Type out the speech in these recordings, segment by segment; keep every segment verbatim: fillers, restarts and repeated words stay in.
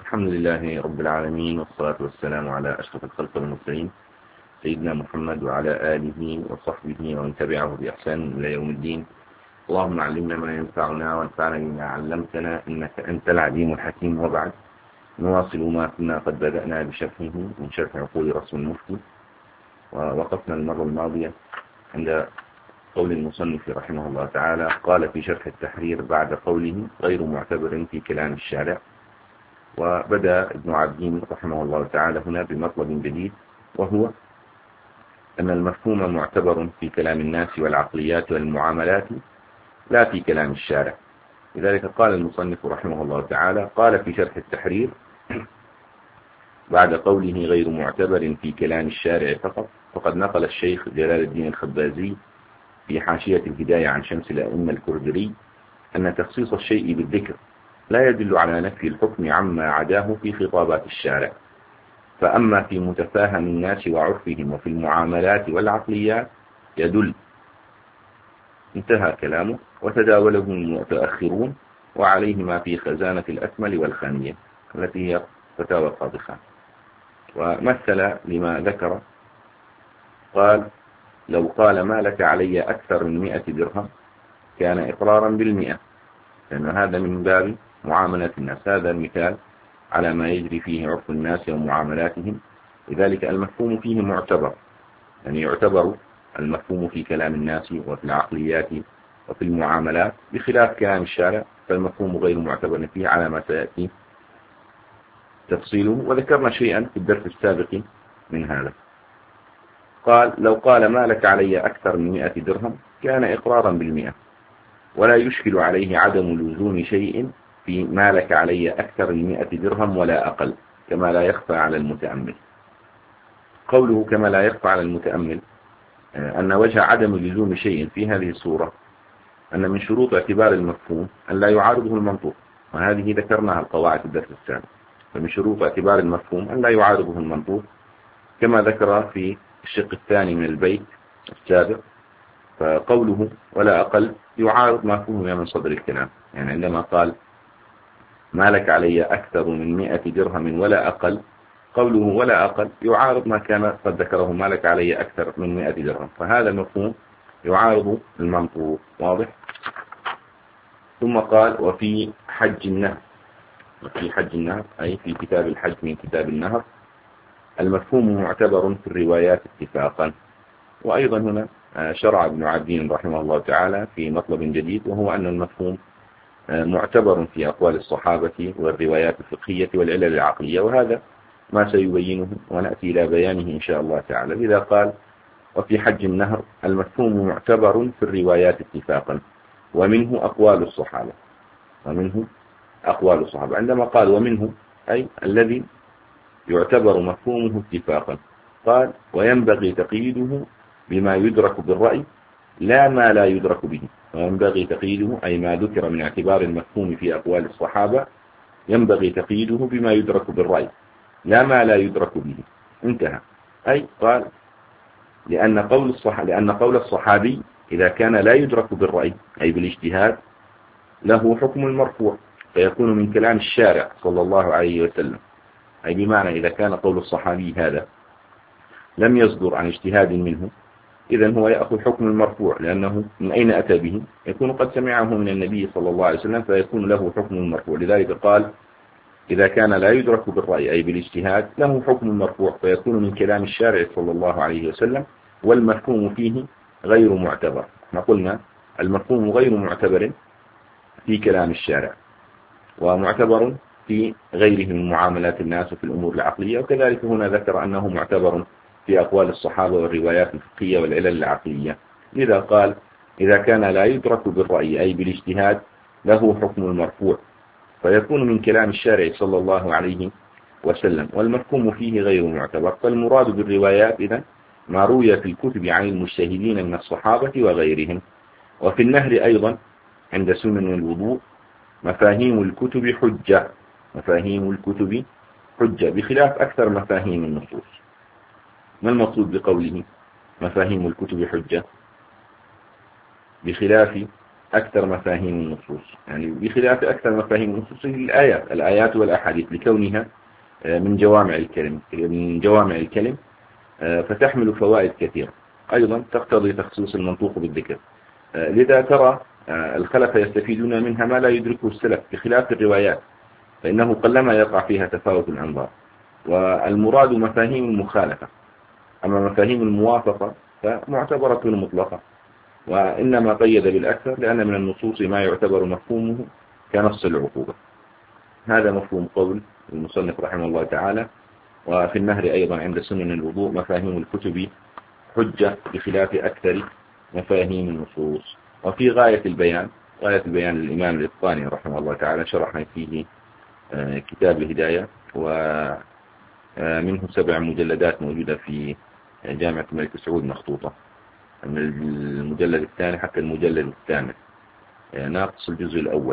الحمد لله رب العالمين، والصلاة والسلام على أشرف الخلق والمرسلين سيدنا محمد وعلى آله وصحبه ومن تبعه بإحسان إلى يوم الدين. اللهم علمنا ما ينفعنا وانفعنا بما علمتنا إنك أنت العليم الحكيم. وبعد، نواصل ما كنا قد بدأنا بشرحه من شرح عقول رسم المفتي، ووقفنا المرة الماضية عند قول المصنف رحمه الله تعالى. قال في شرح التحرير بعد قوله غير معتبر في كلام الشارع. وبدأ ابن عابدين رحمه الله تعالى هنا بمطلب جديد، وهو أن المفهوم معتبر في كلام الناس والعقليات والمعاملات لا في كلام الشارع. لذلك قال المصنف رحمه الله تعالى قال في شرح التحرير بعد قوله غير معتبر في كلام الشارع فقط. فقد نقل الشيخ جلال الدين الخبازي في حاشية الهداية عن شمس الأئمة الكردري أن تخصيص الشيء بالذكر لا يدل على نفي الحكم عما عداه في خطابات الشارع، فأما في متفاهم الناس وعرفهم وفي المعاملات والعقليات يدل. انتهى كلامه. وتداوله المتأخرون وعليه ما في خزانة الأكمل والخانية التي هي فتاوى القاضي خان. ومثل لما ذكر قال لو قال ما لك علي أكثر من مئة درهم كان إقرارا بالمئة، لأن هذا من باب معاملة الناس. هذا المثال على ما يجري فيه عرف الناس ومعاملاتهم. لذلك المفهوم فيه معتبر، يعني يعتبر المفهوم في كلام الناس وفي العقليات وفي المعاملات، بخلاف كلام الشارع فالمفهوم غير معتبر فيه على ما سيأتي تفصيله. وذكرنا شيئا في الدرس السابق من هذا. قال لو قال ما لك علي أكثر من مئة درهم كان إقرارا بالمئة، ولا يشكل عليه عدم لزوم شيء في ما لك علي أكثر من مئة درهم ولا أقل، كما لا يخفى على المتأمل. قوله كما لا يخفى على المتأمل أن وجه عدم لزوم شيء في هذه الصورة أن من شروط اعتبار المفهوم أن لا يعارضه المنطوق، وهذه ذكرناها القواعد في الدرس السابق. فمن شروط اعتبار المفهوم أن لا يعارضه المنطوق، كما ذكر في الشق الثاني من البيت السابق. فقوله ولا أقل يعارض ما فهم من صدر الكلام، يعني عندما قال ما لك علي أكثر من مئة درهم ولا أقل، قوله ولا أقل يعارض ما كان قد ذكره ما لك علي أكثر من مئة درهم، فهذا المفهوم يعارض المنطوق. واضح؟ ثم قال وفي حج النهر، وفي حج النهر أي في كتاب الحج من كتاب النهر، المفهوم معتبر في الروايات اتفاقا. وأيضا هنا شرع ابن عابدين رحمه الله تعالى في مطلب جديد، وهو أن المفهوم معتبر في أقوال الصحابة والروايات الفقهية والعلل العقلية، وهذا ما سيبينه ونأتي إلى بيانه إن شاء الله تعالى. لذا قال وفي حج النهر المفهوم معتبر في الروايات اتفاقا ومنه أقوال الصحابة، ومنه أقوال الصحابة. عندما قال ومنه أي الذي يعتبر مفهومه اتفاقا، قال وينبغي تقييده بما يدرك بالرأي لا ما لا يدرك به. وينبغي تقييده أي ما ذكر من اعتبار المفهوم في أقوال الصحابة ينبغي تقييده بما يدرك بالرأي لا ما لا يدرك به. انتهى. أي قال لأن قول الصح... لأن قول الصحابي إذا كان لا يدرك بالرأي أي بالاجتهاد له حكم المرفوع، فيكون من كلام الشارع صلى الله عليه وسلم. أي بمعنى إذا كان قول الصحابي هذا لم يصدر عن اجتهاد منه، إذن هو يأخذ حكم المرفوع، لأنه من أين أتى به؟ يكون قد سمعه من النبي صلى الله عليه وسلم، فيكون له حكم المرفوع. لذلك قال إذا كان لا يدرك بالرأي أي بالاجتهاد له حكم المرفوع، فيكون من كلام الشارع صلى الله عليه وسلم، والمفهوم فيه غير معتبر. ما قلنا المفهوم غير معتبر في كلام الشارع، ومعتبر في غيره من معاملات الناس وفي الأمور العقلية. وكذلك هنا ذكر أنه معتبر في أقوال الصحابة والروايات الفقهية والعلل العقلية. لذا قال إذا كان لا يدرك بالرأي أي بالاجتهاد له حكم المرفوع، فيكون من كلام الشارع صلى الله عليه وسلم، والمفهوم فيه غير معتبر. فالمراد بالروايات إذن ما روي في الكتب عن المجتهدين من الصحابة وغيرهم. وفي النهر أيضا عند سنن الوضوء مفاهيم الكتب حجة، مفاهيم الكتب حجة بخلاف أكثر مفاهيم النصوص. ما المقصود بقوله مفاهيم الكتب حجة بخلاف أكثر مفاهيم النصوص، يعني بخلاف أكثر مفاهيم النصوص الآيات الآيات والأحاديث لكونها من جوامع الكلم من جوامع الكلم فتحمل فوائد كثيرة، أيضا تقتضي تخصيص المنطوق بالذكر، لذا ترى الخلف يستفيدون منها ما لا يدركه السلف، بخلاف الروايات فإنه قلما يقع فيها تفاوت الأنظار، والمراد مفاهيم المخالفة، أما مفاهيم الموافقة فمعتبرة مطلقة، وإنما قيد بالأكثر لأن من النصوص ما يعتبر مفهومه كنص العقوبة. هذا مفهوم قول المصنف رحمه الله تعالى. وفي النهر أيضا عند سنن الوضوء مفاهيم الكتب حجة بخلاف أكثر مفاهيم النصوص. وفي غاية البيان غاية البيان للإمام الإتقاني رحمه الله تعالى شرح فيه كتاب الهداية، ومنه سبع مجلدات موجودة في جامعة الملك سعود مخطوطة، من المجلد الثاني حتى المجلد الثامن ناقص الجزء الأول.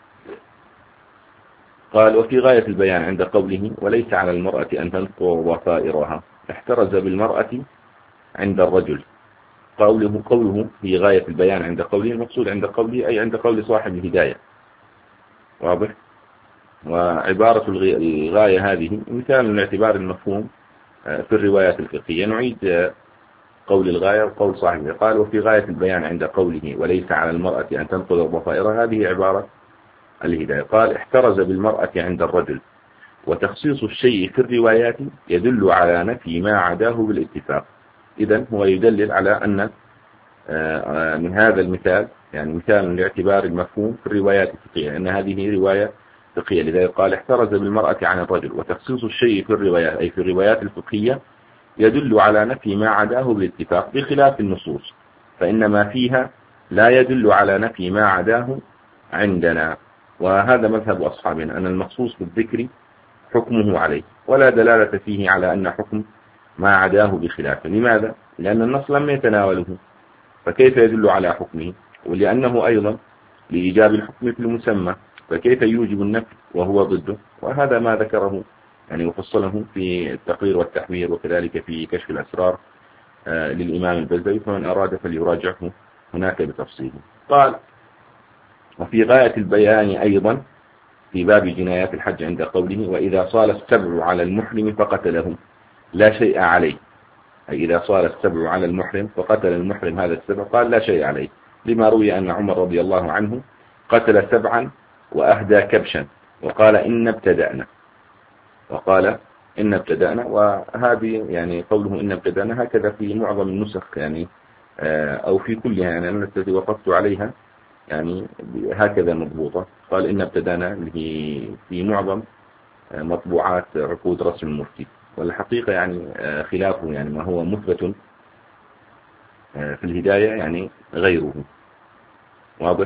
قال: وفي غاية البيان عند قوله: وليس على المرأة أن تنقر ضفائرها، احترز بالمرأة عند الرجل. قوله قوله في غاية البيان عند قوله، المقصود عند قوله أي عند قول صاحب الهداية، واضح؟ وعبارة الغاية هذه مثال من اعتبار المفهوم في الروايات الفقهية. نعيد قول الغاية وقول صاحبه. قال: وفي غاية البيان عند قوله: وليس على المرأة أن تنقض ضفائرها، هذه عبارة الهداية. قال: احترز بالمرأة عند الرجل، وتخصيص الشيء في الروايات يدل على نفي ما عداه بالاتفاق. إذن هو يدلل على أن من هذا المثال يعني مثال لاعتبار المفهوم في الروايات الفقهية، أن هذه رواية فقهية، لذلك قال: احترز بالمرأة عن الرجل، وتخصيص الشيء في الروايات أي في الروايات الفقهية يدل على نفي ما عداه بالاتفاق، بخلاف النصوص فإن ما فيها لا يدل على نفي ما عداه عندنا. وهذا مذهب أصحابنا أن المخصوص بالذكر حكمه عليه، ولا دلالة فيه على أن حكم ما عداه بخلافه. لماذا؟ لأن النص لم يتناوله، فكيف يدل على حكمه؟ ولأنه أيضا لإيجاب الحكم في المسمى، فكيف يوجب النفي وهو ضده؟ وهذا ما ذكره يعني وفصله في التقرير والتحوير، وكذلك في كشف الأسرار آه للإمام البزوي، فمن أراد فليراجعه هناك بتفصيله. قال: وفي غاية البيان أيضا في باب جنايات الحج عند قوله: وإذا صال السبع على المحرم فقتله لا شيء عليه، أي إذا صال السبع على المحرم فقتل المحرم هذا السبع، قال: لا شيء عليه، لما روي أن عمر رضي الله عنه قتل سبعا وأهدى كبشا، وقال: إن ابتدأنا وقال إن ابتدأنا وهذه يعني قوله إن ابتدأنا هكذا في معظم النسخ يعني أو في كلها، يعني أنا التي وقفت عليها يعني هكذا مضبوطة. قال: إن ابتدأنا في معظم مطبوعات عقود رسم المفتي، والحقيقة يعني خلافه يعني ما هو مثبت في الهداية يعني غيره، واضح؟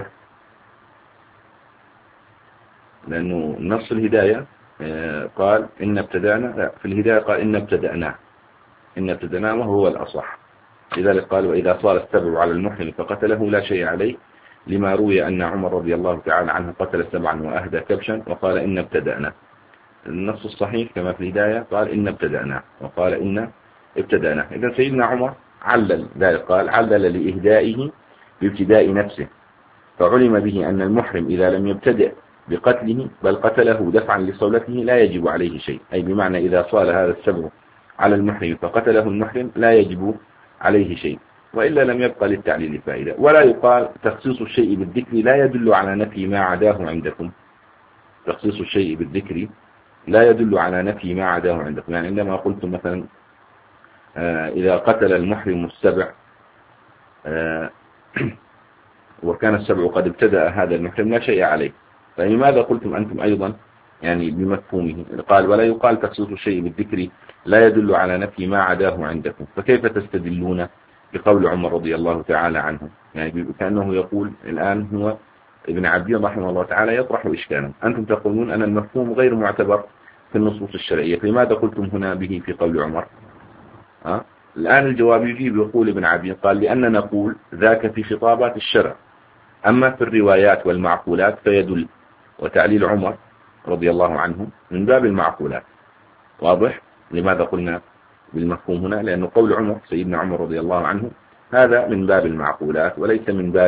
لأنه نص الهداية قال إن ابتدأنا، لا في الهداية قال إن ابتدأنا إن ابتدأنا وهو الأصح. لذلك قال: وإذا صار السبع على المحرم فقتله لا شيء عليه، لما روي أن عمر رضي الله تعالى عنه قتل سبعا وأهدى كبشا، وقال: إن ابتدأنا. النص الصحيح كما في الهداية قال: إن ابتدأنا وقال: إن ابتدأنا. إذا سيدنا عمر علل ذلك، قال: علل لإهدائه بابتداء نفسه، فعلم به أن المحرم إذا لم يبتدئ بقتله بل قتله دفعا لصولته لا يجب عليه شيء، أي بمعنى إذا صال هذا السبع على المحرم فقتله المحرم لا يجب عليه شيء، وإلا لم يبقى للتعليل فائدة. ولا يقال تخصيص الشيء بالذكر لا يدل على نفي ما عداه عندكم. تخصيص الشيء بالذكر لا يدل على نفي ما عداه عندكم، يعني عندما قلتم مثلا آه إذا قتل المحرم السبع آه وكان السبع قد ابتدأ هذا المحرم لا شيء عليه، فلماذا قلتم أنتم أيضا يعني بمفهومه؟ قال: ولا يقال تخصيص الشيء بالذكر لا يدل على نفي ما عداه عندكم، فكيف تستدلون بقول عمر رضي الله تعالى عنه؟ يعني كأنه يقول الآن هو ابن عبدين رحمه الله تعالى يطرح إشكالا، أنتم تقولون أن المفهوم غير معتبر في النصوص الشرعية، فلماذا قلتم هنا به في قول عمر؟ أه؟ الآن الجواب يجيب يقول ابن عبدين قال: لأننا نقول ذاك في خطابات الشرع، أما في الروايات والمعقولات فيدل، وتعليل عمر رضي الله عنه من باب المعقولات، واضح؟ لماذا قلنا بالمفهوم هنا؟ لأن قول عمر سيدنا عمر رضي الله عنه هذا من باب المعقولات وليس من باب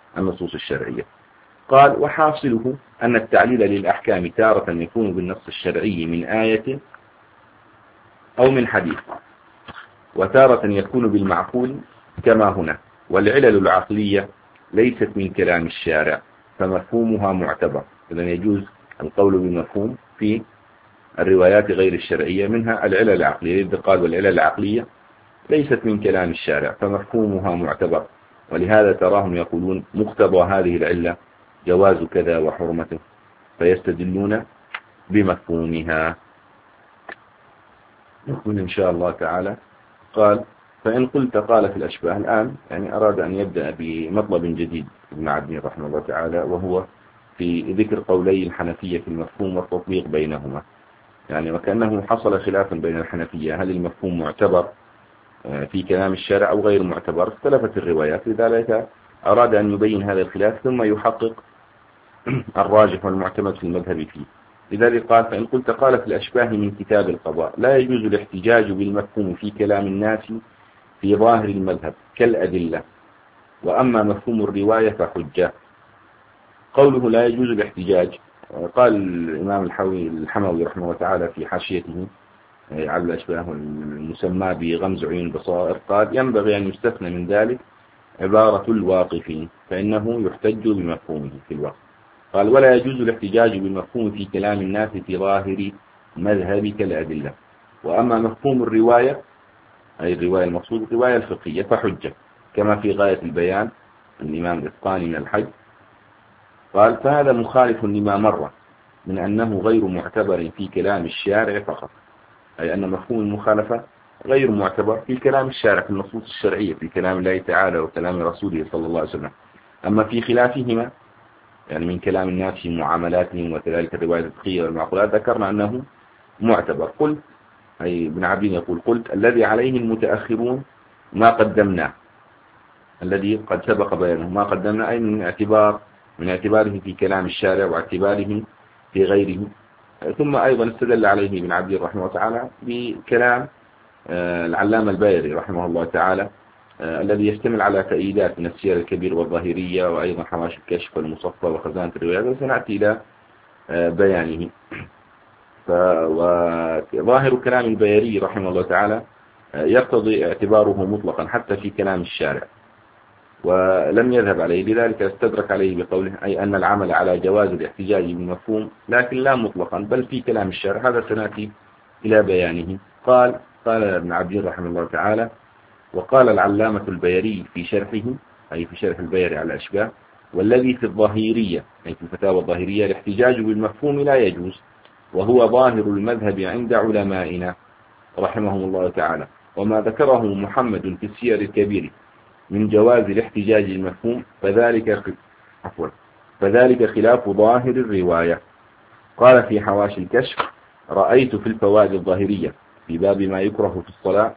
النصوص الشرعية. قال وحاصله أن التعليل للأحكام تارة يكون بالنص الشرعي من آية أو من حديث، وتارة يكون بالمعقول كما هنا. والعلل العقلية ليست من كلام الشارع فمفهومها معتبر. إذن يجوز القول بالمفهوم في الروايات غير الشرعية، منها العلل العقلية. إذ قال والعلل العقلية ليست من كلام الشارع فمفهومها معتبر، ولهذا تراهم يقولون مقتضى هذه العلة جواز كذا وحرمته، فيستدلون بمفهومها. نقول إن شاء الله تعالى. قال فإن قلت قال في الأشباه. الآن يعني أراد أن يبدأ بمطلب جديد ابن عدني رحمه الله تعالى، وهو في ذكر قولي الحنفية في المفهوم والتطبيق بينهما. يعني وكأنه حصل خلاف بين الحنفية، هل المفهوم معتبر في كلام الشارع أو غير معتبر؟ اختلفت الروايات، لذلك أراد أن يبين هذا الخلاف ثم يحقق الراجح والمعتمد في المذهب فيه. لذلك قال فإن قلت قال في الأشباه من كتاب القضاء لا يجوز الاحتجاج بالمفهوم في كلام الناس في ظاهر المذهب كالأدلة، وأما مفهوم الرواية فحجة. قوله لا يجوز الاحتجاج، قال الإمام الحوي الحموي رحمه الله تعالى في حاشيته على الأشباه المسمى بغمز عيون البصائر، قال ينبغي أن يستثنى من ذلك عبارة الواقفين فإنه يحتج بمفهومه في الوقت. قال ولا يجوز الاحتجاج بالمفهوم في كلام الناس في ظاهر مذهب كالأدلة، وأما مفهوم الرواية أي الرواية المقصود الرواية الفقهية فحجة، كما في غاية البيان الإمام الإتقاني من الحج. قال فهذا مخالف لما مر من أنه غير معتبر في كلام الشارع فقط، أي أن مفهوم المخالفة غير معتبر في كلام الشارع في النصوص الشرعية في كلام الله تعالى وكلام رسوله صلى الله عليه وسلم. أما في خلافهما يعني من كلام الناس في معاملاتهم وكذلك الرواية الفقهية والمعقولات ذكرنا أنه معتبر. قلت أي ابن عبدين يقول قلت الذي عليه المتأخرون ما قدمناه، الذي قد سبق بيانه ما قدمنا أي من اعتبار من اعتباره في كلام الشارع واعتباره في غيره. ثم أيضا استدل عليه ابن عبدين رحمه الله تعالى بكلام العلامة البايري رحمه الله تعالى الذي يشتمل على تأييدات من السير الكبير والظاهرية وأيضا حواشي الكشف والمصفى وخزانة الروايات، وسنأتي إلى بيانه. وظاهر كلام البايري رحمه الله تعالى يقتضي اعتباره مطلقا حتى في كلام الشارع، ولم يذهب عليه، لذلك استدرك عليه بقوله أي أن العمل على جواز الاحتجاج بالمفهوم لكن لا مطلقا بل في كلام الشارع. هذا سنأتي إلى بيانه. قال قال ابن عبدين رحمه الله تعالى وقال العلامة البيري في شرحه أي في شرح البيري على الأشباه والذي في الظاهرية أي في الفتاوى الظاهرية الاحتجاج بالمفهوم لا يجوز، وهو ظاهر المذهب عند علمائنا رحمهم الله تعالى، وما ذكره محمد في السير الكبير من جواز الاحتجاج المفهوم فذلك عفوا فذلك خلاف ظاهر الرواية. قال في حواشي الكشف رأيت في الفوائد الظاهرية في باب ما يكره في الصلاة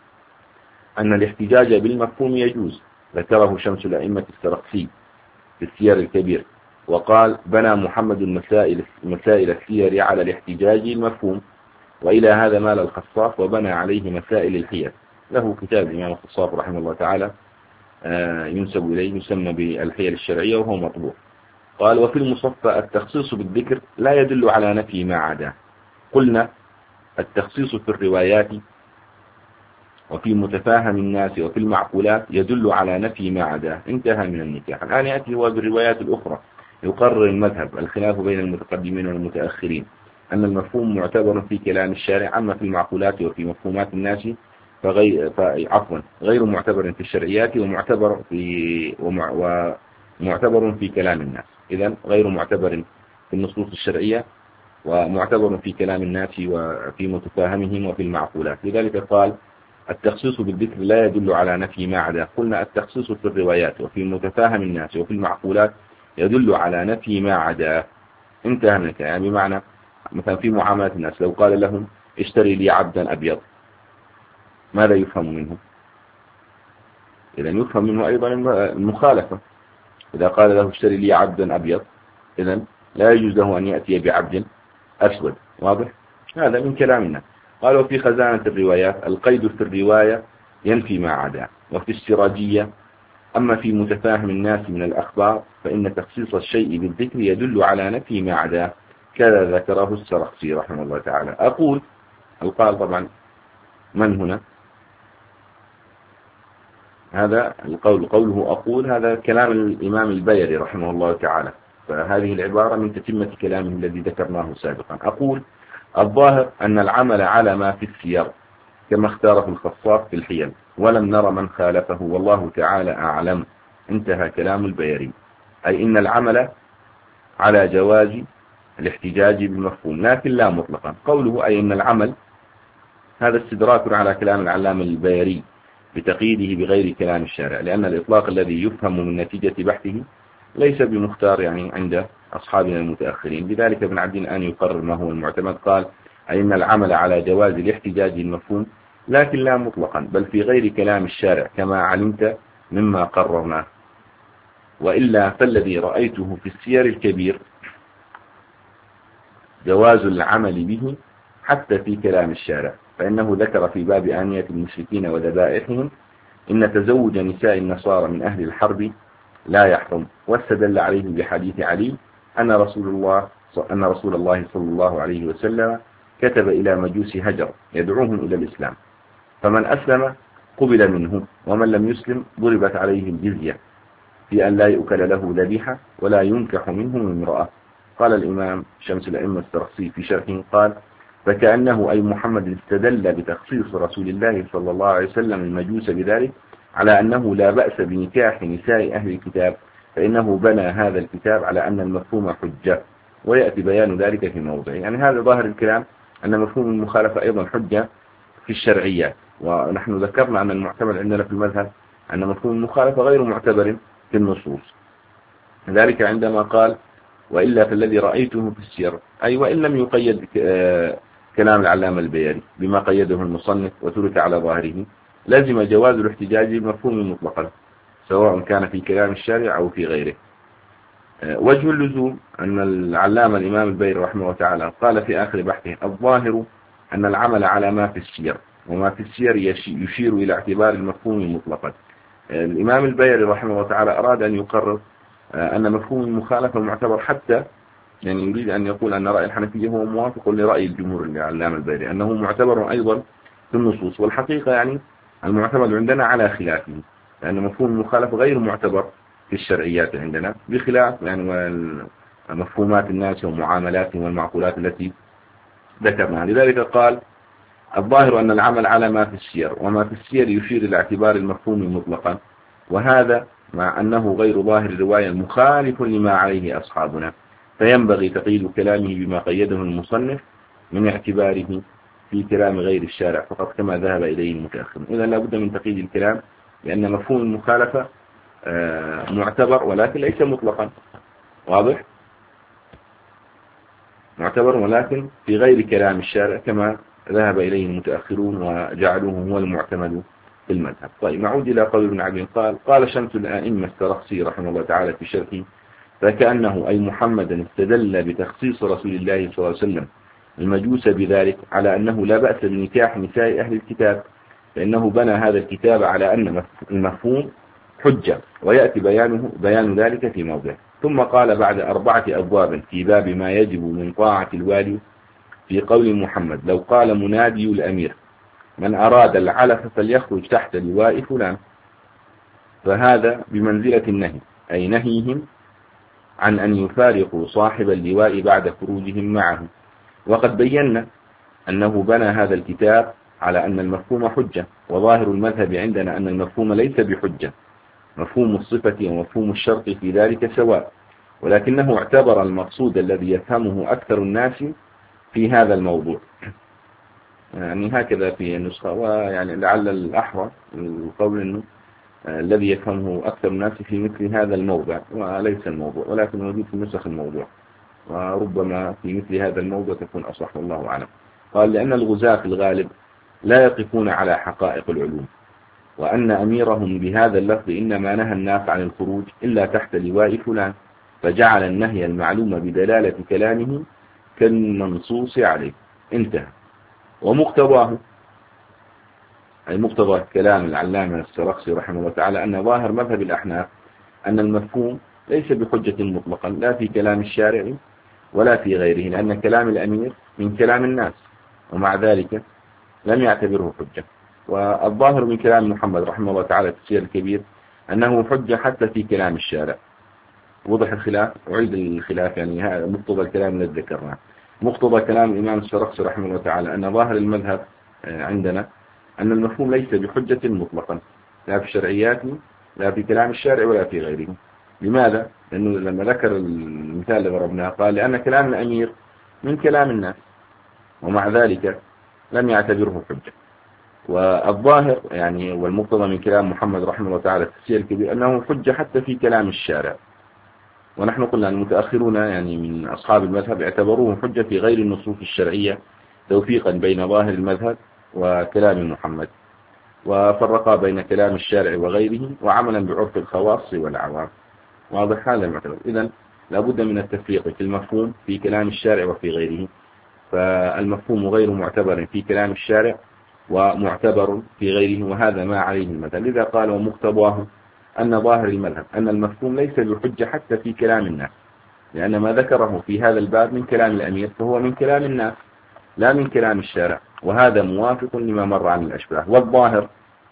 أن الاحتجاج بالمفهوم يجوز، ذكره شمس الأئمة السرقسي في السير الكبير، وقال بنى محمد المسائل مسائل السير على الاحتجاج المفهوم، وإلى هذا مال الخصاف وبنى عليه مسائل الحيل. له كتاب الإمام الخصاف رحمه الله تعالى ينسب إليه يسمى بالحيل الشرعية وهو مطبوع. قال وفي المصفى التخصيص بالذكر لا يدل على نفي ما عداه. قلنا التخصيص في الروايات وفي متفاهم الناس وفي المعقولات يدل على نفي ما عداه، انتهى من النكاح. الآن يأتي هو بالروايات الأخرى يقرر المذهب الخلاف بين المتقدمين والمتأخرين أن المفهوم معتبر في كلام الشارع، أما في المعقولات وفي مفهومات الناس فغير عفوا غير معتبر في الشرعيات ومعتبر في ومع ومعتبر في كلام الناس. إذن غير معتبر في النصوص الشرعية ومعتبر في كلام الناس وفي متفاهمهم وفي المعقولات. لذلك قال التخصيص بالذكر لا يدل على نفي ما عدا. قلنا التخصيص في الروايات وفي متفاهم الناس وفي المعقولات يدل على نفي ما عدا، انتهى من الكلام. يعني بمعنى مثلا في معاملة الناس لو قال لهم اشتري لي عبدا أبيض ماذا يفهم منه؟ إذن يفهم منه أيضا المخالفة. إذا قال له اشتري لي عبدا أبيض إذن لا يجوز له أن يأتي بعبد أسود، واضح؟ هذا من كلامنا. قال وفي خزانة الروايات القيد في الرواية ينفي ما عدا، وفي السراجية أما في متفاهم الناس من الأخبار فإن تخصيص الشيء بالذكر يدل على نفي ما عداه، كذا ذكره السرخسي رحمه الله تعالى. أقول القال طبعا من هنا؟ هذا القول قوله أقول هذا كلام الإمام البيري رحمه الله تعالى، فهذه العبارة من تتمة كلامه الذي ذكرناه سابقا. أقول الظاهر أن العمل على ما في السير كما اختاره الخصاص في الحيل، ولم نر من خالفه والله تعالى أعلم. انتهى كلام البيري، أي إن العمل على جواز الاحتجاج بالمفهوم لكن لا مطلقا. قوله أي إن العمل هذا استدراك على كلام العلامة البيري بتقييده بغير كلام الشارع، لأن الإطلاق الذي يفهم من نتيجة بحثه ليس بمختار يعني عند أصحابنا المتأخرين. بذلك ابن عبد الآن يقرر ما هو المعتمد، قال أي إن العمل على جواز الاحتجاج المفهوم لكن لا مطلقا بل في غير كلام الشارع كما علمت مما قررناه، وإلا فالذي رأيته في السير الكبير جواز العمل به حتى في كلام الشارع، فإنه ذكر في باب آنية المشركين وذبائحهم إن تزوج نساء النصارى من أهل الحرب لا يحرم، واستدل عليه بحديث علي أن رسول الله أن رسول الله صلى الله عليه وسلم كتب إلى مجوس هجر يدعوهم إلى الإسلام، فمن أسلم قبل منه ومن لم يسلم ضربت عليه الجزية في أن لا يؤكل له ذبيحة ولا ينكح منه امرأة. قال الإمام شمس الأئمة السرخسي في شرحه قال فكأنه أي محمد استدل بتخصيص رسول الله صلى الله عليه وسلم المجوس بذلك على أنه لا بأس بنكاح نساء أهل الكتاب، فإنه بنى هذا الكتاب على أن المفهوم حجة، ويأتي بيان ذلك في موضعه. يعني هذا ظاهر الكلام أن مفهوم المخالفة أيضا حجة في الشرعيات، ونحن ذكرنا أن المعتبر عندنا في المذهب أن مفهوم المخالفة غير معتبر في النصوص، ذلك عندما قال وإلا فالذي رأيته في السير، أي وإن لم يقيد كلام العلامة البيري بما قيده المصنف وترك على ظاهره لازم جواز الاحتجاج بمفهوم مطلقا سواء كان في كلام الشارع أو في غيره. وجه اللزوم أن العلامة الإمام البيري رحمه الله تعالى قال في آخر بحثه الظاهر أن العمل على ما في السير وما في السير يشير إلى اعتبار المفهوم مطلقا. الإمام البيري رحمه الله تعالى أراد أن يقرر أن مفهوم المخالفة معتبر، حتى يعني يريد أن يقول أن رأي الحنفية هو موافق لرأي الجمهور العلامة البيري أنه معتبر أيضا في النصوص، والحقيقة يعني المعتمد عندنا على خلافه، لأن مفهوم المخالفة غير معتبر في الشرعيات عندنا بخلاف يعني مفهومات الناس ومعاملاتهم والمعقولات التي ذكرناها. لذلك قال الظاهر أن العمل على ما في السير وما في السير يشير إلى اعتبار المفهوم مطلقا، وهذا مع أنه غير ظاهر الرواية مخالف لما عليه أصحابنا، فينبغي تقييد كلامه بما قيده المصنف من اعتباره في كلام غير الشارع فقط كما ذهب إليه المتأخر. إذا لابد من تقييد الكلام لأن مفهوم المخالفة معتبر ولكن ليس مطلقا، واضح؟ معتبر ولكن في غير كلام الشارع كما ذهب إليه المتأخرون وجعلوه هو المعتمد في المذهب. طيب نعود إلى قول ابن عبد قال قال شمس الأئمة السرخسي رحمه الله تعالى في شرحه فكأنه أي محمد استدل بتخصيص رسول الله صلى الله عليه وسلم المجوس بذلك على أنه لا بأس بنكاح نساء أهل الكتاب، فإنه بنى هذا الكتاب على أن المفهوم حجة، ويأتي بيانه بيان ذلك في موضع. ثم قال بعد أربعة أبواب في باب ما يجب من طاعة الوالي في قول محمد لو قال منادي الأمير من أراد العلف فليخرج تحت لواء فلان، فهذا بمنزلة النهي، أي نهيهم عن أن يفارقوا صاحب اللواء بعد خروجهم معه. وقد بينا أنه بنى هذا الكتاب على أن المفهوم حجة، وظاهر المذهب عندنا أن المفهوم ليس بحجة، مفهوم الصفة ومفهوم الشرط في ذلك سواء، ولكنه اعتبر المقصود الذي يفهمه أكثر الناس في هذا الموضوع، يعني هكذا في النسخة، ويعني لعل الأحرى القول أنه الذي يفهمه أكثر الناس في مثل هذا الموضع وليس الموضوع، ولكن موجود في نسخ الموضوع، وربما في مثل هذا الموضع تكون أصح والله أعلم. قال لأن الغزاة في الغالب لا يقفون على حقائق العلوم، وأن أميرهم بهذا اللفظ إنما نهى الناس عن الخروج إلا تحت لواء فلان، فجعل النهي المعلوم بدلالة كلامه كالمنصوص عليه. انتهى. ومقتضاه أي مقتضى كلام العلامة السرخسي رحمه الله تعالى أن ظاهر مذهب الأحناف أن المفهوم ليس بحجة مطلقا لا في كلام الشارع ولا في غيره، لأن كلام الأمير من كلام الناس ومع ذلك لم يعتبره حجة. والظاهر من كلام محمد رحمه الله تعالى في التفسير الكبير أنه حجة حتى في كلام الشارع. وضح الخلاف وعيد الخلاف، يعني هذا مقتضى الكلام الذي ذكرناه. مقتضى كلام الإمام السرخسي رحمه الله تعالى أن ظاهر المذهب عندنا أن المفهوم ليس بحجة مطلقا لا في الشرعيات لا في كلام الشارع ولا في غيره. لماذا؟ لأنه لما ذكر المثال اللي ضربناه قال لأن كلام الأمير من كلام الناس ومع ذلك لم يعتبره حجة. والظاهر يعني والمقتضى من كلام محمد رحمه الله تعالى في التفسير الكبير أنه حجة حتى في كلام الشارع. ونحن قلنا المتأخرون يعني من أصحاب المذهب اعتبروه حجة في غير النصوص الشرعية توفيقا بين ظاهر المذهب وكلام محمد، وفرقا بين كلام الشارع وغيره وعملا بعرف الخواص والعوام. واضح هذا المعتبر. إذن لابد من التفريق في المفهوم في كلام الشارع وفي غيره. فالمفهوم غير معتبر في كلام الشارع ومعتبر في غيره، وهذا ما عليه المذهب. لذا قال ومقتضاه أن ظاهر المذهب أن المفهوم ليس بحجة حتى في كلام الناس، لأن ما ذكره في هذا الباب من كلام الأمير فهو من كلام الناس لا من كلام الشارع، وهذا موافق لما مر عن الأشباه. والظاهر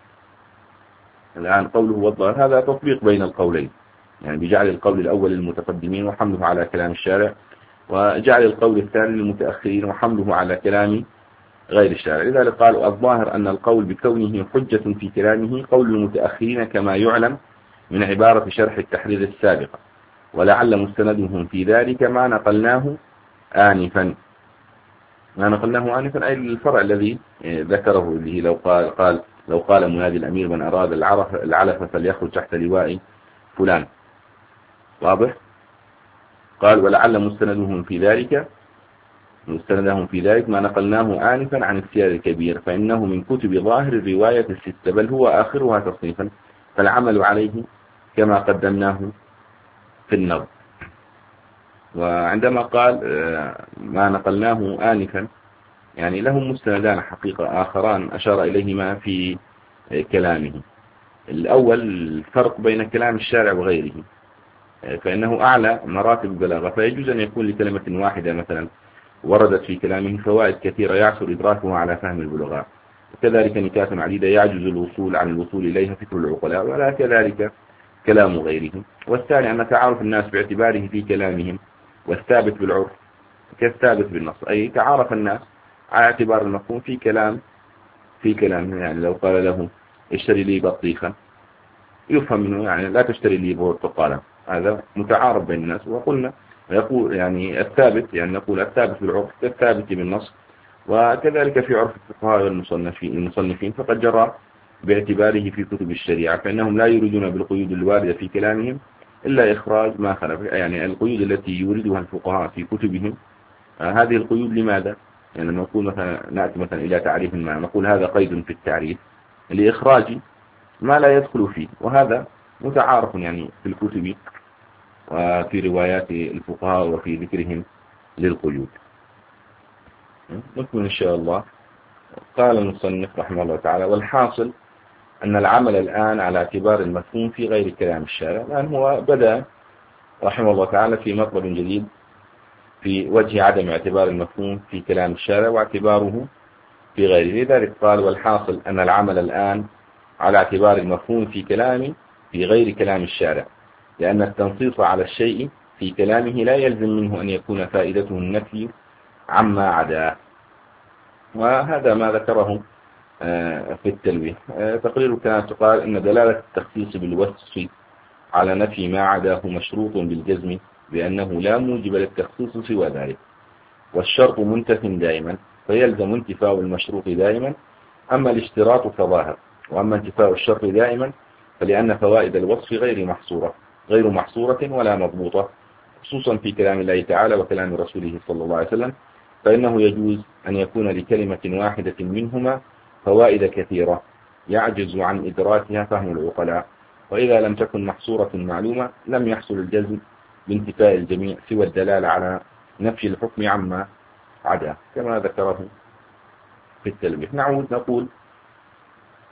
الآن قوله والظاهر هذا تطبيق بين القولين، يعني بجعل القول الأول للمتقدمين وحمله على كلام الشارع، وجعل القول الثاني للمتأخرين وحمله على كلام غير الشارع. لذلك قالوا الظاهر أن القول بكونه حجة في كلامه قول المتأخرين كما يعلم من عبارة شرح التحرير السابقة، ولعل مستندهم في ذلك ما نقلناه آنفا. ما نقلناه آنفا أي الفرع الذي ذكره، اللي لو قال, قال لو قال منادي الأمير من أراد العرف العلف فليخرج تحت لواء فلان. واضح؟ قال ولعل مستندهم في ذلك مستندهم في ذلك ما نقلناه آنفا عن السير الكبير، فإنه من كتب ظاهر الرواية الستة بل هو آخرها تصنيفا، فالعمل عليه كما قدمناه في النظر. وعندما قال ما نقلناه آنفا يعني لهم مستندان حقيقة آخران أشار إليهما في كلامه. الأول الفرق بين كلام الشارع وغيره، فإنه أعلى مراتب البلاغة، فيجوز أن يكون لكلمة واحدة مثلا وردت في كلامه فوائد كثيرة يعسر إدراكها على فهم البلغاء، وكذلك نكات عديدة يعجز الوصول عن الوصول إليها فكر العقلاء، ولا كذلك كلام غيره. والثاني أن تعارف الناس باعتباره في كلامهم والثابت بالعرف كالثابت بالنص، أي تعارف الناس على اعتبار المفهوم في كلام في كلام يعني لو قال له اشتري لي بطيخا يفهم منه يعني لا تشتري لي برتقالا، هذا متعارف بين الناس. وقلنا يقول يعني الثابت يعني نقول الثابت بالعرف كالثابت بالنص، وكذلك في عرف الفقهاء والمصنفين المصنفين فقد جرى باعتباره في كتب الشريعة، فإنهم لا يريدون بالقيود الواردة في كلامهم إلا إخراج ما خلف، يعني القيود التي يوردها الفقهاء في كتبهم هذه القيود لماذا؟ يعني لما نقول مثلا نأتي مثلا إلى تعريف ما نقول هذا قيد في التعريف لإخراج ما لا يدخل فيه، وهذا متعارف يعني في الكتب وفي روايات الفقهاء وفي ذكرهم للقيود. نكمل إن شاء الله. قال المصنف رحمه الله تعالى والحاصل أن العمل الآن على اعتبار المفهوم في غير كلام الشارع، الآن هو بدأ رحمه الله تعالى في مطلب جديد في وجه عدم اعتبار المفهوم في كلام الشارع واعتباره في غيره. لذلك قال والحاصل أن العمل الآن على اعتبار المفهوم في كلام في غير كلام الشارع، لأن التنصيص على الشيء في كلامه لا يلزم منه أن يكون فائدته النفي عما عداه. وهذا ما ذكره في التلويه. تقرير كانت تقال أن دلالة التخصيص بالوصف على نفي ما عداه مشروط بالجزم بأنه لا موجب للتخصيص سوى ذلك، والشرط منتف دائما فيلزم انتفاء المشروط دائما، أما الاشتراط فظاهر، وأما انتفاء الشرط دائما فلأن فوائد الوصف غير محصورة غير محصورة ولا مضبوطة، خصوصا في كلام الله تعالى وكلام رسوله صلى الله عليه وسلم، فإنه يجوز أن يكون لكلمة واحدة منهما فوائد كثيرة يعجز عن إدراكها فهم العقلاء، وإذا لم تكن محصورة معلومة لم يحصل الجزم بانتفاء الجميع سوى الدلالة على نفي الحكم عما عدا كما ذكره في التلبية. نعود نقول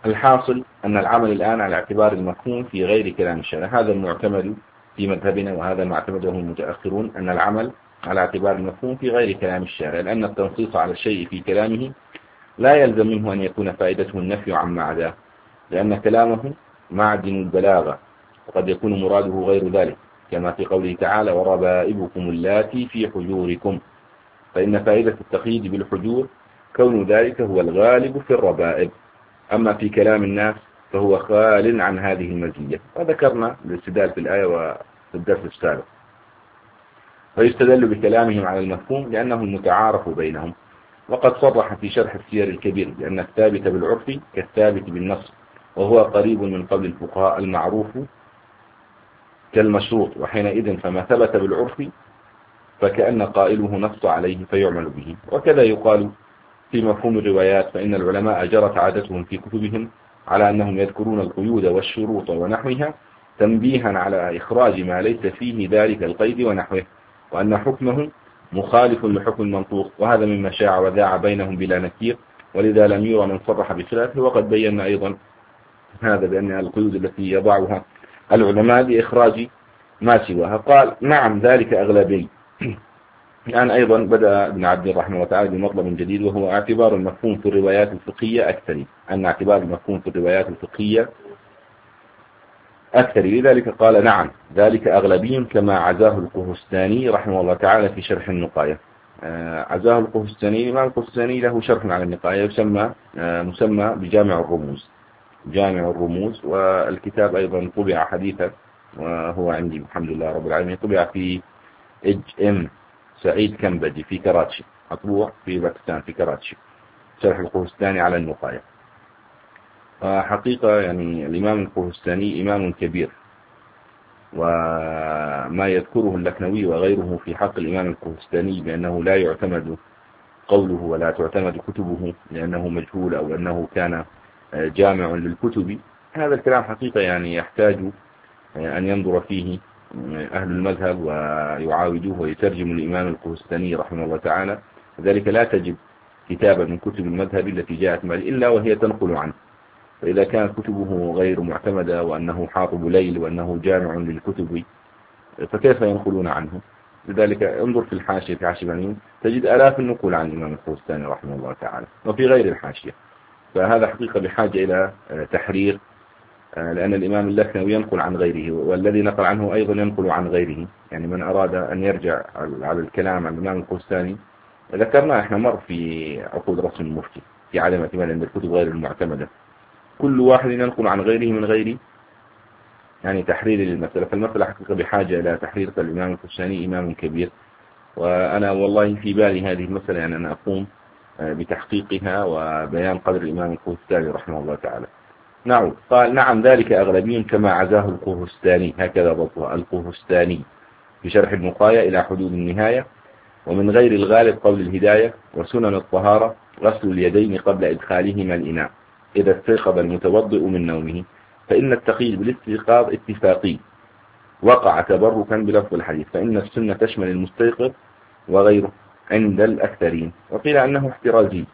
الحاصل أن العمل الآن على اعتبار المفهوم في غير كلام الشارع، هذا المعتمد في مذهبنا وهذا ما اعتمده المتأخرون، أن العمل على اعتبار المفهوم في غير كلام الشارع، لأن التنصيص على الشيء في كلامه لا يلزم منه أن يكون فائدته النفي عما عداه، لأن كلامه معدن البلاغة وقد يكون مراده غير ذلك، كما في قوله تعالى وربائبكم اللاتي في حجوركم، فإن فائدة التقييد بالحجور كون ذلك هو الغالب في الربائب، أما في كلام الناس فهو خال عن هذه المزية، وذكرنا الاستدلال في الآية وفي الدرس السابق. فيستدل بكلامهم على المفهوم لأنه المتعارف بينهم، وقد صرح في شرح السير الكبير بأن الثابت بالعرف كالثابت بالنص، وهو قريب من قول الفقهاء المعروف كالمشروط، وحينئذ فما ثبت بالعرف فكأن قائله نص عليه فيعمل به. وكذا يقال في مفهوم الروايات، فإن العلماء جرت عادتهم في كتبهم على أنهم يذكرون القيود والشروط ونحوها تنبيها على إخراج ما ليس فيه ذلك القيد ونحوه، وأن حكمه مخالف لحكم المنطوق، وهذا مما شاع وذاع بينهم بلا نكير، ولذا لم يرى من صرح بخلافه. وقد بينا أيضا هذا بأن القيود التي يضعها العلماء لإخراج ما سواها. قال نعم ذلك أغلبي. الآن أيضا بدأ ابن عبد الرحمن وتعالى بمطلب جديد، وهو اعتبار المفهوم في الروايات الفقهية أكثر، أن اعتبار المفهوم في الروايات الفقهية أكثر، لذلك قال نعم ذلك أغلبي كما عزاه القهستاني رحمه الله تعالى في شرح النقاية. عزاه القهستاني، الإمام القهستاني له شرح على النقاية يسمى مسمى بجامع الرموز، جامع الرموز، والكتاب أيضا طبع حديثا وهو عندي الحمد لله رب العالمين، طبع في إج إم سعيد كمبجي في كراتشي، مطبوع في باكستان في كراتشي، شرح القهستاني على النقاية. حقيقة يعني الإمام القهستاني إمام كبير، وما يذكره اللكنوي وغيره في حق الإمام القهستاني بأنه لا يعتمد قوله ولا تعتمد كتبه لأنه مجهول أو أنه كان جامع للكتب، هذا الكلام حقيقة يعني يحتاج أن ينظر فيه أهل المذهب ويعاودوه ويترجم الإمام القهستاني رحمه الله تعالى. لذلك لا تجد كتابا من كتب المذهب التي جاءت معه إلا وهي تنقل عنه، فإذا كانت كتبه غير معتمدة وأنه حاطب ليل وأنه جامع للكتب فكيف ينقلون عنه؟ لذلك انظر في الحاشية في حاشية العلم تجد آلاف النقول عن الإمام القهستاني رحمه الله تعالى، وفي غير الحاشية. فهذا حقيقة بحاجة إلى تحرير، لأن الإمام اللكنوي ينقل عن غيره، والذي نقل عنه أيضا ينقل عن غيره. يعني من أراد أن يرجع على الكلام عن الإمام القهستاني ذكرنا إحنا مر في عقود رسم المفتي في عدم اعتماد عند الكتب غير المعتمدة، كل واحد ينقل عن غيره من غير يعني تحرير للمسألة. فالمسألة حقيقة بحاجة إلى تحرير. الإمام القهستاني إمام كبير، وأنا والله في بالي هذه المسألة يعني أنا أقوم بتحقيقها وبيان قدر الإمام القهستاني رحمه الله تعالى. نعم قال نعم ذلك أغلبي كما عزاه القهستاني، هكذا ضبطها القهستاني في شرح النقاية إلى حدود النهاية. ومن غير الغالب قول الهداية وسنن الطهارة غسل اليدين قبل إدخالهما الإناء إذا استيقظ المتوضئ من نومه، فإن التقييد بالاستيقاظ اتفاقي وقع تبركا بلفظ الحديث، فإن السنة تشمل المستيقظ وغيره عند الأكثرين. وقيل أنه احترازي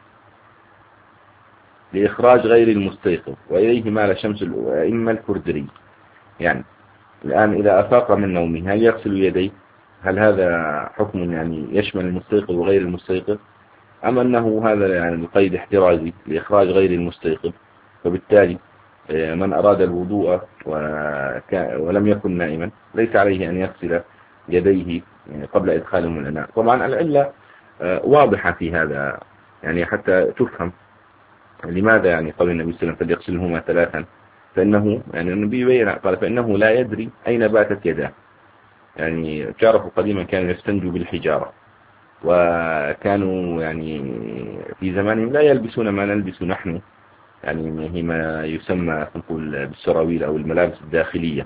لإخراج غير المستيقظ، وإليه مال شمس الأئمة الكردري. يعني الآن إذا أفاق من نومه هل يغسل يديه؟ هل هذا حكم يعني يشمل المستيقظ وغير المستيقظ، أم أنه هذا يعني القيد احترازي لإخراج غير المستيقظ؟ فبالتالي من أراد الوضوء ولم يكن نائما ليس عليه أن يغسل يديه قبل إدخالهم الإناء. طبعا العلة واضحة في هذا يعني حتى تفهم لماذا يعني قال النبي صلى الله عليه وسلم فليغسلهما ثلاثا، فإنه يعني النبي بين قال فإنه لا يدري أين باتت يداه. يعني تعرفوا قديما كانوا يستنجوا بالحجارة، وكانوا يعني في زمانهم لا يلبسون ما نلبس نحن، يعني هي ما يسمى نقول بالسراويل أو الملابس الداخلية،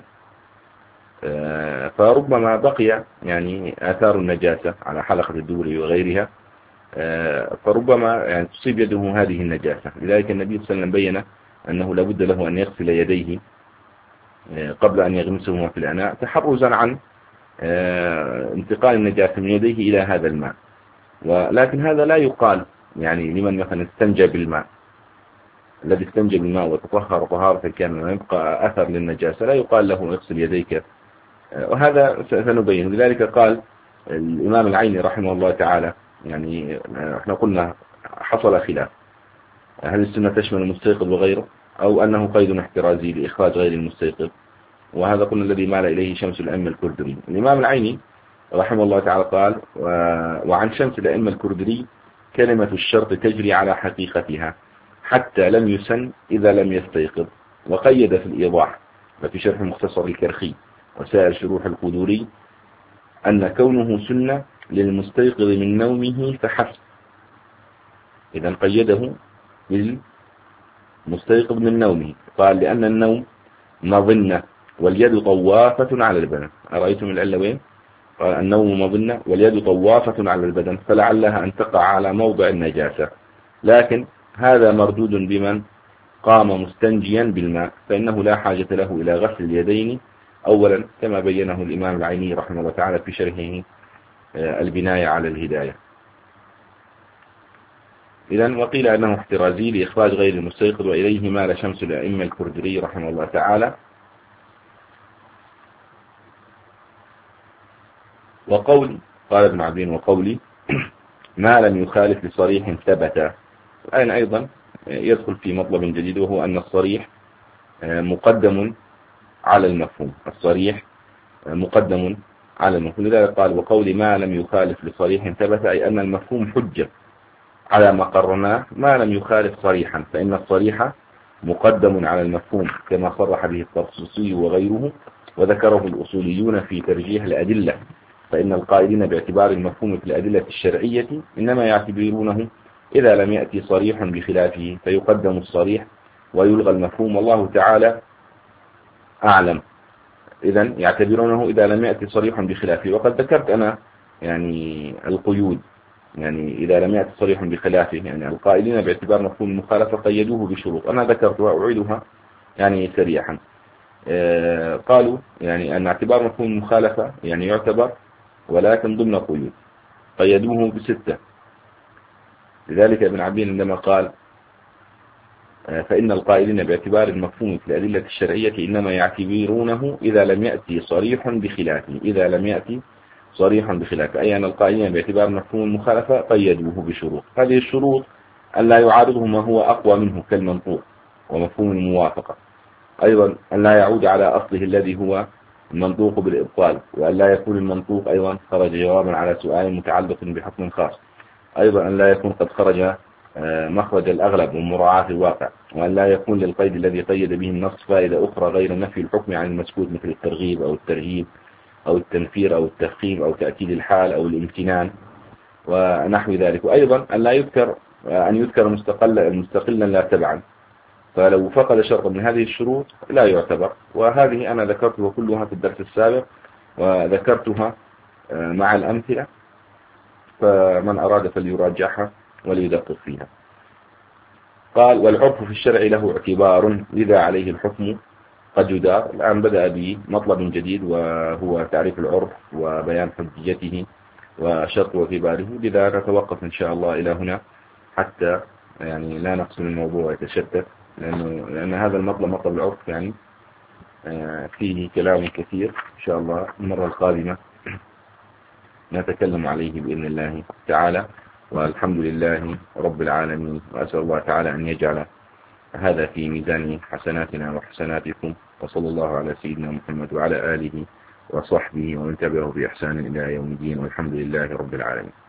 فربما بقي يعني آثار النجاسة على حلقة الدور وغيرها، فربما يعني تصيب يده هذه النجاسة. لذلك النبي صلى الله عليه وسلم بين أنه لابد له أن يغسل يديه قبل أن يغمسهما في الإناء تحرزا عن انتقال النجاسة من يديه إلى هذا الماء. ولكن هذا لا يقال يعني لمن مثلا استنجى بالماء، الذي استنجى بالماء وتطهر طهارة كاملة ويبقى أثر للنجاسة لا يقال له اغسل يديك، وهذا سنبين. لذلك قال الإمام العيني رحمه الله تعالى، يعني احنا قلنا حصل خلاف هل السنة تشمل المستيقظ وغيره أو أنه قيد احترازي لإخراج غير المستيقظ، وهذا قلنا الذي مال إليه شمس الأئمة الكردري. الإمام العيني رحمه الله تعالى قال وعن شمس الأئمة الكردري كلمة الشرط تجري على حقيقتها حتى لم يسن إذا لم يستيقظ، وقيد في الإيضاح وفي شرح مختصر الكرخي وسائر شروح القدوري أن كونه سنة للمستيقظ من نومه فحسب. إذا قيده بالمستيقظ من نومه، قال لأن النوم مظنة واليد طوافة على البدن. أرأيتم العلة وين؟ قال النوم مظنة واليد طوافة على البدن فلعلها أن تقع على موضع النجاسة، لكن هذا مردود بمن قام مستنجيا بالماء فإنه لا حاجة له إلى غسل اليدين أولا، كما بينه الإمام العيني رحمه الله تعالى في شرحه البناية على الهداية. إذن وقيل أنه احترازي لإخراج غير المستيقظ، وإليه مال شمس الأئمة الكردري رحمه الله تعالى. وقولي قال ابن عبدين وقولي ما لم يخالف لصريح ثبت، الآن أيضا يدخل في مطلب جديد وهو أن الصريح مقدم على المفهوم، الصريح مقدم على المفهوم. لذلك قال وقولي ما لم يخالف لصريح ثبت، أي أن المفهوم حجة على ما قررناه ما لم يخالف صريحا، فإن الصريح مقدم على المفهوم كما صرح به الطرسوسي وغيره، وذكره الأصوليون في ترجيح الأدلة، فإن القائلين باعتبار المفهوم في الأدلة الشرعية إنما يعتبرونه إذا لم يأتي صريح بخلافه فيقدم الصريح ويلغى المفهوم، والله تعالى أعلم. إذن يعتبرونه إذا لم يأتي صريح بخلافه. وقد ذكرت أنا يعني القيود، يعني إذا لم يأتي صريح بخلافه، يعني القائلين باعتبار مفهوم المخالفة قيدوه بشروط أنا ذكرتها وأعيدها يعني سريعا. آه قالوا يعني أن اعتبار مفهوم المخالفة يعني يعتبر ولكن ضمن قيود، قيدوه بستة. لذلك ابن عبدين عندما قال آه فإن القائلين باعتبار المفهوم في الأدلة الشرعية إنما يعتبرونه إذا لم يأتي صريح بخلافه، إذا لم يأتي صريحا بخلافه، أي أن القائلين باعتبار مفهوم المخالفة قيدوه بشروط. هذه الشروط أن لا يعارضه ما هو أقوى منه كالمنطوق ومفهوم الموافقة، أيضا أن لا يعود على أصله الذي هو المنطوق بالإبطال، وأن لا يكون المنطوق أيضا خرج جوابا على سؤال متعلق بحكم خاص، أيضا أن لا يكون قد خرج مخرج الأغلب ومراعاة الواقع، وأن لا يكون للقيد الذي قيد به النص فائدة أخرى غير نفي الحكم عن المسكوت مثل الترغيب أو الترهيب أو التنفير أو التفخيم أو تأكيد الحال أو الامتنان ونحو ذلك. وأيضا أن لا يذكر أن يذكر مستقلا مستقلا لا تبعا، فلو فقد شرط من هذه الشروط لا يعتبر. وهذه أنا ذكرتها كلها في الدرس السابق وذكرتها مع الأمثلة، فمن أراد فليراجعها وليدقق فيها. قال والعرف في الشرع له اعتبار لذا عليه الحكم قد يدار. الآن بدأ بمطلب جديد وهو تعريف العرف وبيان حجيته وشرط اعتباره، لذا نتوقف إن شاء الله إلى هنا حتى يعني لا نقسم الموضوع يتشتت، لأنه لأن هذا المطلب مطلب العرف يعني فيه كلام كثير. إن شاء الله المرة القادمة نتكلم عليه بإذن الله تعالى. والحمد لله رب العالمين، وأسأل الله تعالى أن يجعل هذا في ميزان حسناتنا وحسناتكم، وصلى الله على سيدنا محمد وعلى آله وصحبه ومن تبعه بإحسان إلى يوم الدين، والحمد لله رب العالمين.